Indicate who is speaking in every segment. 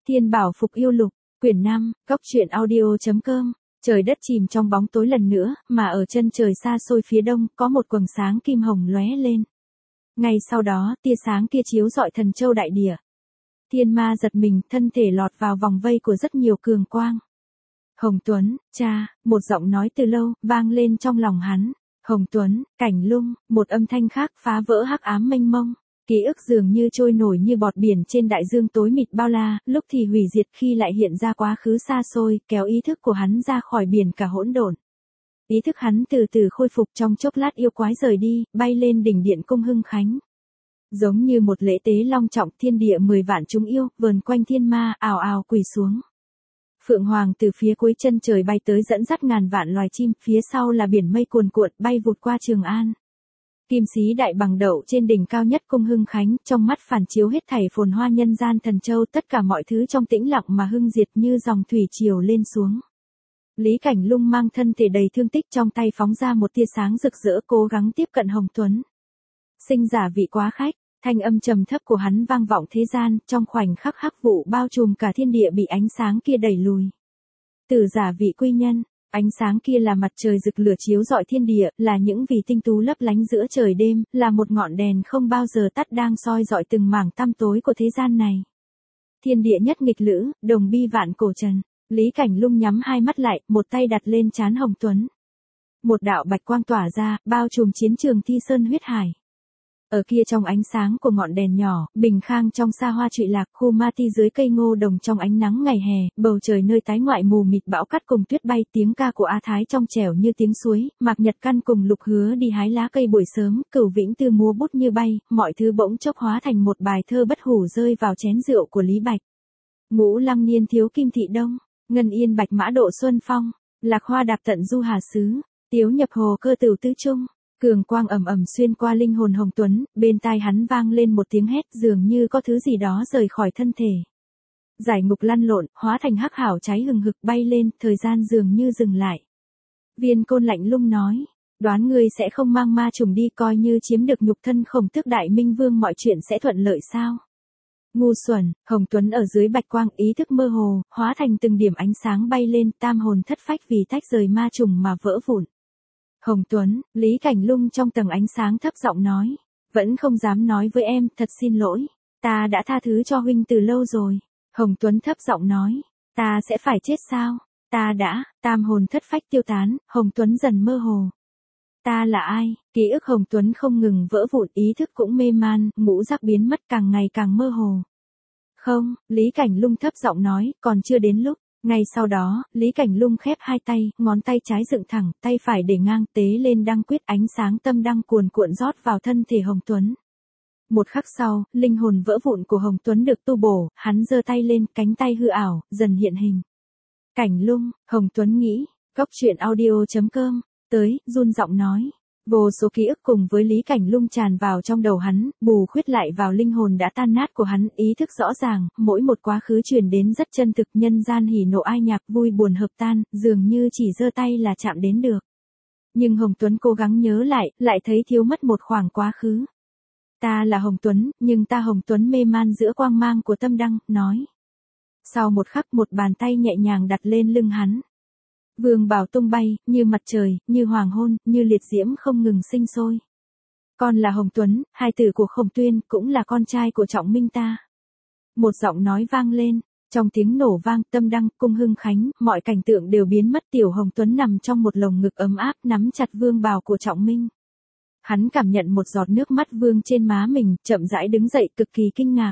Speaker 1: Thiên Bảo Phục Yêu Lục, quyển 5, góc truyện audio.com. Trời đất chìm trong bóng tối lần nữa, mà ở chân trời xa xôi phía đông, có một quầng sáng kim hồng lóe lên. Ngay sau đó, tia sáng kia chiếu rọi thần châu đại địa. Thiên ma giật mình, thân thể lọt vào vòng vây của rất nhiều cường quang. Hồng Tuấn, cha, một giọng nói từ lâu, vang lên trong lòng hắn. Hồng Tuấn, Cảnh Lung, một âm thanh khác phá vỡ hắc ám mênh mông. Ký ức dường như trôi nổi như bọt biển trên đại dương tối mịt bao la, lúc thì hủy diệt khi lại hiện ra quá khứ xa xôi, kéo ý thức của hắn ra khỏi biển cả hỗn độn. Ý thức hắn từ từ khôi phục, trong chốc lát yêu quái rời đi, bay lên đỉnh điện cung Hưng Khánh. Giống như một lễ tế long trọng, thiên địa 10 vạn chúng yêu, vờn quanh thiên ma, ào ào quỳ xuống. Phượng Hoàng từ phía cuối chân trời bay tới dẫn dắt ngàn vạn loài chim, phía sau là biển mây cuồn cuộn bay vụt qua Trường An. Kim sĩ đại bằng đậu trên đỉnh cao nhất cung Hưng Khánh, trong mắt phản chiếu hết thảy phồn hoa nhân gian thần châu, tất cả mọi thứ trong tĩnh lặng mà hưng diệt như dòng thủy triều lên xuống. Lý Cảnh Lung mang thân thể đầy thương tích, trong tay phóng ra một tia sáng rực rỡ, cố gắng tiếp cận Hồng Tuấn. Sinh giả vị quá khách, thanh âm trầm thấp của hắn vang vọng thế gian, trong khoảnh khắc hắc vụ bao trùm cả thiên địa bị ánh sáng kia đẩy lùi. Tử giả vị quy nhân. Ánh sáng kia là mặt trời rực lửa chiếu rọi thiên địa, là những vì tinh tú lấp lánh giữa trời đêm, là một ngọn đèn không bao giờ tắt đang soi rọi từng mảng tăm tối của thế gian này. Thiên địa nhất nghịch lữ, đồng bi vạn cổ trần. Lý Cảnh Lung nhắm hai mắt lại, một tay đặt lên trán Hồng Tuấn. Một đạo bạch quang tỏa ra, bao trùm chiến trường Thi Sơn huyết hải. Ở kia trong ánh sáng của ngọn đèn nhỏ, Bình Khang trong xa hoa trụy lạc, khu ma ti dưới cây ngô đồng trong ánh nắng ngày hè, bầu trời nơi tái ngoại mù mịt bão cát cùng tuyết bay, tiếng ca của A Thái trong trẻo như tiếng suối, Mạc Nhật Căn cùng Lục Hứa đi hái lá cây buổi sớm, Cửu Vĩnh Tư múa bút như bay, mọi thứ bỗng chốc hóa thành một bài thơ bất hủ rơi vào chén rượu của Lý Bạch. Ngũ Lăng Niên thiếu Kim Thị Đông, Ngân Yên Bạch Mã độ Xuân Phong, Lạc Hoa đạp tận du hà xứ, Tiếu nhập hồ cơ tửu tứ trung. Cường quang ầm ầm xuyên qua linh hồn Hồng Tuấn, bên tai hắn vang lên một tiếng hét, dường như có thứ gì đó rời khỏi thân thể. Giải ngục lăn lộn, hóa thành hắc hảo cháy hừng hực bay lên, thời gian dường như dừng lại. Viên Côn lạnh lùng nói, đoán ngươi sẽ không mang ma trùng đi, coi như chiếm được nhục thân Khổng Tước Đại Minh Vương mọi chuyện sẽ thuận lợi sao? Ngu xuẩn. Hồng Tuấn ở dưới bạch quang, ý thức mơ hồ, hóa thành từng điểm ánh sáng bay lên, tam hồn thất phách vì tách rời ma trùng mà vỡ vụn. Hồng Tuấn, Lý Cảnh Lung trong tầng ánh sáng thấp giọng nói, vẫn không dám nói với em, thật xin lỗi, ta đã tha thứ cho huynh từ lâu rồi. Hồng Tuấn thấp giọng nói, ta sẽ phải chết sao? Ta đã, tam hồn thất phách tiêu tán, Hồng Tuấn dần mơ hồ. Ta là ai? Ký ức Hồng Tuấn không ngừng vỡ vụn, ý thức cũng mê man, ngũ giác biến mất càng ngày càng mơ hồ. Không, Lý Cảnh Lung thấp giọng nói, còn chưa đến lúc. Ngay sau đó, Lý Cảnh Lung khép hai tay, ngón tay trái dựng thẳng, tay phải để ngang, tế lên đăng quyết, ánh sáng tâm đăng cuồn cuộn rót vào thân thể Hồng Tuấn. Một khắc sau, linh hồn vỡ vụn của Hồng Tuấn được tu bổ, hắn giơ tay lên, cánh tay hư ảo, dần hiện hình. Cảnh Lung, Hồng Tuấn nghĩ, góc truyện audio.com, tới, run giọng nói. Vô số ký ức cùng với Lý Cảnh Lung tràn vào trong đầu hắn, bù khuyết lại vào linh hồn đã tan nát của hắn, ý thức rõ ràng, mỗi một quá khứ truyền đến rất chân thực, nhân gian hỉ nộ ai nhạc, vui buồn hợp tan, dường như chỉ giơ tay là chạm đến được. Nhưng Hồng Tuấn cố gắng nhớ lại thấy thiếu mất một khoảng quá khứ. Ta là Hồng Tuấn, nhưng ta Hồng Tuấn mê man giữa quang mang của tâm đăng, nói. Sau một khắc, một bàn tay nhẹ nhàng đặt lên lưng hắn. Vương bào tung bay, như mặt trời, như hoàng hôn, như liệt diễm không ngừng sinh sôi. Con là Hồng Tuấn, hai tử của Khổng Tuyên, cũng là con trai của Trọng Minh ta. Một giọng nói vang lên, trong tiếng nổ vang, tâm đăng, cung Hưng Khánh, mọi cảnh tượng đều biến mất, tiểu Hồng Tuấn nằm trong một lồng ngực ấm áp, nắm chặt vương bào của Trọng Minh. Hắn cảm nhận một giọt nước mắt vương trên má mình, chậm rãi đứng dậy, cực kỳ kinh ngạc.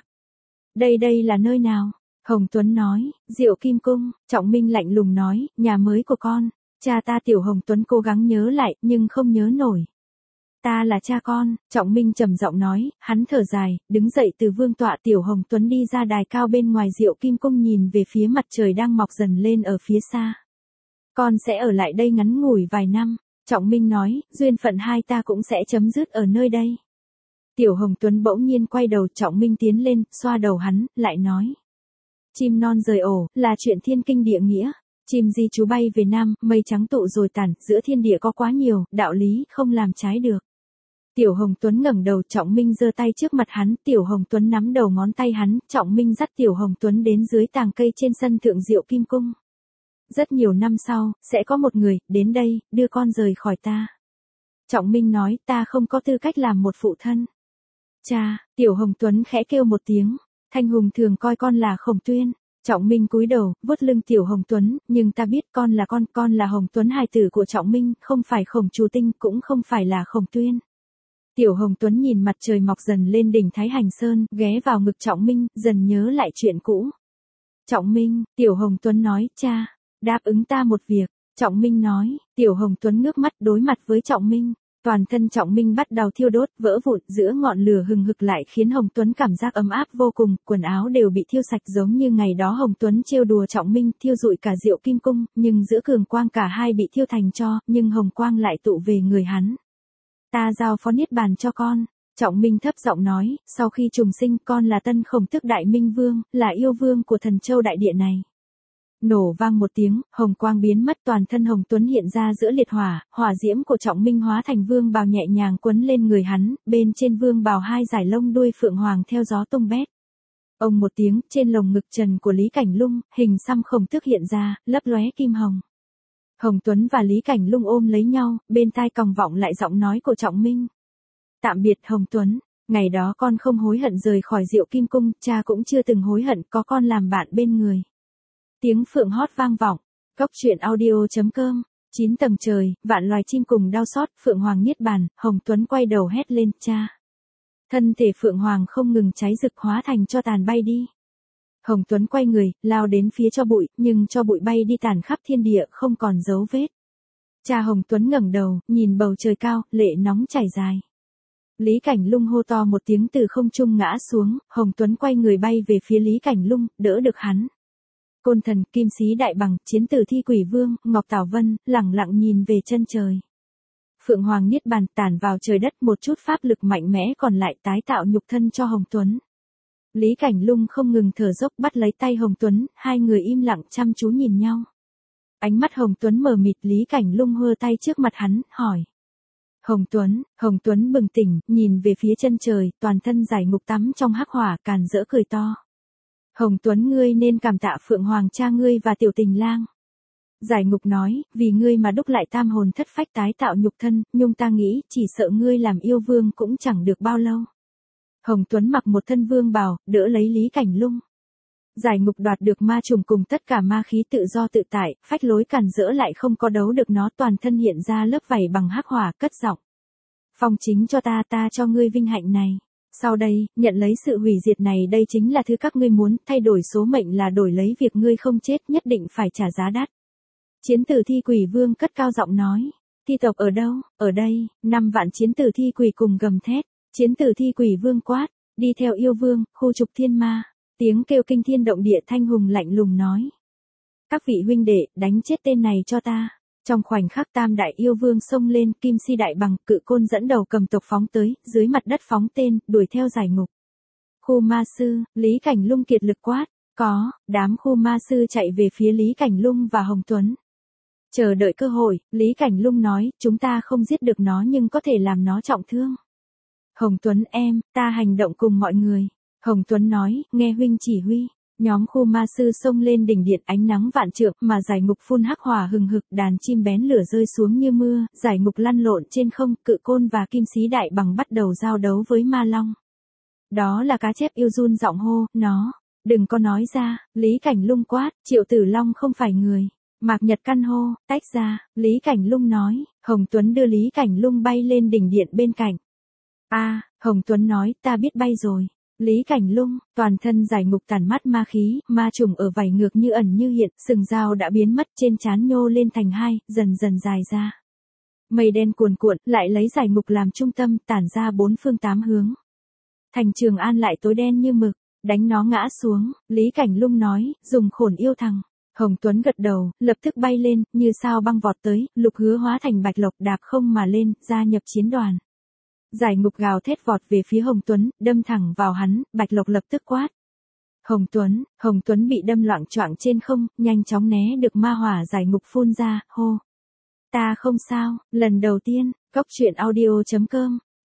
Speaker 1: Đây là nơi nào? Hồng Tuấn nói, Diệu Kim Cung. Trọng Minh lạnh lùng nói, nhà mới của con. Cha ta. Tiểu Hồng Tuấn cố gắng nhớ lại, nhưng không nhớ nổi. Ta là cha con. Trọng Minh trầm giọng nói, hắn thở dài, đứng dậy từ vương tọa. Tiểu Hồng Tuấn đi ra đài cao bên ngoài Diệu Kim Cung, nhìn về phía mặt trời đang mọc dần lên ở phía xa. Con sẽ ở lại đây ngắn ngủi vài năm. Trọng Minh nói, duyên phận hai ta cũng sẽ chấm dứt ở nơi đây. Tiểu Hồng Tuấn bỗng nhiên quay đầu, Trọng Minh tiến lên, xoa đầu hắn, lại nói. Chim non rời ổ, là chuyện thiên kinh địa nghĩa. Chim di trú bay về Nam, mây trắng tụ rồi tản, giữa thiên địa có quá nhiều, đạo lý không làm trái được. Tiểu Hồng Tuấn ngẩng đầu, Trọng Minh giơ tay trước mặt hắn, Tiểu Hồng Tuấn nắm đầu ngón tay hắn, Trọng Minh dắt Tiểu Hồng Tuấn đến dưới tàng cây trên sân thượng Diệu Kim Cung. Rất nhiều năm sau, sẽ có một người, đến đây, đưa con rời khỏi ta. Trọng Minh nói, ta không có tư cách làm một phụ thân. Cha, Tiểu Hồng Tuấn khẽ kêu một tiếng, Thanh Hùng thường coi con là Khổng Tuyên. Trọng Minh cúi đầu, vuốt lưng Tiểu Hồng Tuấn, nhưng ta biết con là Hồng Tuấn hài tử của Trọng Minh, không phải Khổng Trù Tinh, cũng không phải là Khổng Tuyên. Tiểu Hồng Tuấn nhìn mặt trời mọc dần lên đỉnh Thái Hành Sơn, ghé vào ngực Trọng Minh, dần nhớ lại chuyện cũ. Trọng Minh, Tiểu Hồng Tuấn nói, cha, đáp ứng ta một việc. Trọng Minh nói, Tiểu Hồng Tuấn ngước mắt đối mặt với Trọng Minh. Toàn thân Trọng Minh bắt đầu thiêu đốt, vỡ vụn, giữa ngọn lửa hừng hực lại khiến Hồng Tuấn cảm giác ấm áp vô cùng, quần áo đều bị thiêu sạch giống như ngày đó Hồng Tuấn trêu đùa Trọng Minh, thiêu rụi cả Diệu Kim Cung, nhưng giữa cường quang cả hai bị thiêu thành tro, nhưng hồng quang lại tụ về người hắn. Ta giao phó niết bàn cho con. Trọng Minh thấp giọng nói, sau khi trùng sinh con là Tân Khổng Tước Đại Minh Vương, là yêu vương của Thần Châu đại địa này. Nổ vang một tiếng, hồng quang biến mất, toàn thân Hồng Tuấn hiện ra giữa liệt hỏa, hỏa diễm của Trọng Minh hóa thành vương bào nhẹ nhàng quấn lên người hắn, bên trên vương bào hai dải lông đuôi phượng hoàng theo gió tung bét. Ông một tiếng, trên lồng ngực trần của Lý Cảnh Lung, hình xăm Khổng Tước hiện ra, lấp lóe kim hồng. Hồng Tuấn và Lý Cảnh Lung ôm lấy nhau, bên tai còng vọng lại giọng nói của Trọng Minh. Tạm biệt Hồng Tuấn, ngày đó con không hối hận rời khỏi Diệu Kim Cung, cha cũng chưa từng hối hận có con làm bạn bên người. Tiếng phượng hót vang vọng, Cốc Truyện Audio.com, 9 tầng trời, vạn loài chim cùng đau xót, Phượng Hoàng niết bàn, Hồng Tuấn quay đầu hét lên, cha. Thân thể Phượng Hoàng không ngừng cháy rực hóa thành tro tàn bay đi. Hồng Tuấn quay người, lao đến phía tro bụi, nhưng tro bụi bay đi tàn khắp thiên địa, không còn dấu vết. Cha Hồng Tuấn ngẩng đầu, nhìn bầu trời cao, lệ nóng chảy dài. Lý Cảnh Lung hô to một tiếng từ không trung ngã xuống, Hồng Tuấn quay người bay về phía Lý Cảnh Lung, đỡ được hắn. Côn Thần, Kim Sĩ Đại Bằng, Chiến Tử Thi Quỷ Vương, Ngọc Tảo Vân, lẳng lặng nhìn về chân trời. Phượng Hoàng niết bàn tản vào trời đất, một chút pháp lực mạnh mẽ còn lại tái tạo nhục thân cho Hồng Tuấn. Lý Cảnh Lung không ngừng thở dốc bắt lấy tay Hồng Tuấn, hai người im lặng chăm chú nhìn nhau. Ánh mắt Hồng Tuấn mờ mịt, Lý Cảnh Lung hơ tay trước mặt hắn, hỏi. Hồng Tuấn bừng tỉnh, nhìn về phía chân trời, toàn thân giải ngục tắm trong hắc hỏa, càn rỡ cười to. Hồng Tuấn, ngươi nên cảm tạ Phượng Hoàng cha ngươi và Tiểu Tình Lang. Giải ngục nói, vì ngươi mà đúc lại tam hồn thất phách tái tạo nhục thân, nhưng ta nghĩ, chỉ sợ ngươi làm yêu vương cũng chẳng được bao lâu. Hồng Tuấn mặc một thân vương bào, đỡ lấy Lý Cảnh Lung. Giải ngục đoạt được ma trùng cùng tất cả ma khí tự do tự tại, phách lối càn rỡ lại không có đấu được nó, toàn thân hiện ra lớp vảy bằng hắc hỏa, cất giọng. Phong chính cho ta, ta cho ngươi vinh hạnh này. Sau đây, nhận lấy sự hủy diệt này, đây chính là thứ các ngươi muốn, thay đổi số mệnh là đổi lấy việc ngươi không chết, nhất định phải trả giá đắt. Chiến Tử Thi Quỷ Vương cất cao giọng nói. Thi tộc ở đâu? Ở đây. 5 vạn chiến tử thi quỷ cùng gầm thét. Chiến Tử Thi Quỷ Vương quát, đi theo yêu vương, khu trục thiên ma. Tiếng kêu kinh thiên động địa, Thanh Hùng lạnh lùng nói. Các vị huynh đệ, đánh chết tên này cho ta. Trong khoảnh khắc tam đại yêu vương xông lên, Kim Si Đại Bằng, Cự Côn dẫn đầu cầm tộc phóng tới, dưới mặt đất phóng tên, đuổi theo giải ngục. Khu ma sư, Lý Cảnh Lung kiệt lực quát, có, đám khu ma sư chạy về phía Lý Cảnh Lung và Hồng Tuấn. Chờ đợi cơ hội, Lý Cảnh Lung nói, chúng ta không giết được nó nhưng có thể làm nó trọng thương. Hồng Tuấn em, ta hành động cùng mọi người. Hồng Tuấn nói, nghe huynh chỉ huy. Nhóm khu ma sư xông lên đỉnh điện, ánh nắng vạn trượng, mà giải ngục phun hắc hỏa hừng hực, đàn chim bén lửa rơi xuống như mưa, giải ngục lăn lộn trên không, Cự Côn và Kim Sĩ Đại Bằng bắt đầu giao đấu với ma long. Đó là cá chép yêu run giọng hô, nó, đừng có nói ra, Lý Cảnh Lung quát, Triệu Tử Long không phải người. Mạc Nhật Căn hô, tách ra, Lý Cảnh Lung nói, Hồng Tuấn đưa Lý Cảnh Lung bay lên đỉnh điện bên cạnh. Hồng Tuấn nói, ta biết bay rồi. Lý Cảnh Lung, toàn thân giải ngục tản mát ma khí, ma trùng ở vảy ngược như ẩn như hiện, sừng dao đã biến mất, trên trán nhô lên thành hai, dần dần dài ra. Mây đen cuồn cuộn, lại lấy giải ngục làm trung tâm, tản ra 4 phương 8 hướng. Thành Trường An lại tối đen như mực, đánh nó ngã xuống, Lý Cảnh Lung nói, dùng khổn yêu thằng. Hồng Tuấn gật đầu, lập tức bay lên, như sao băng vọt tới, Lục Hứa hóa thành bạch lộc đạp không mà lên, gia nhập chiến đoàn. Giải ngục gào thét vọt về phía Hồng Tuấn, đâm thẳng vào hắn, bạch lộc lập tức quát. Hồng Tuấn bị đâm loạng choạng trên không, nhanh chóng né được ma hỏa giải ngục phun ra, hô. Ta không sao, lần đầu tiên, Cốc Truyện Audio.com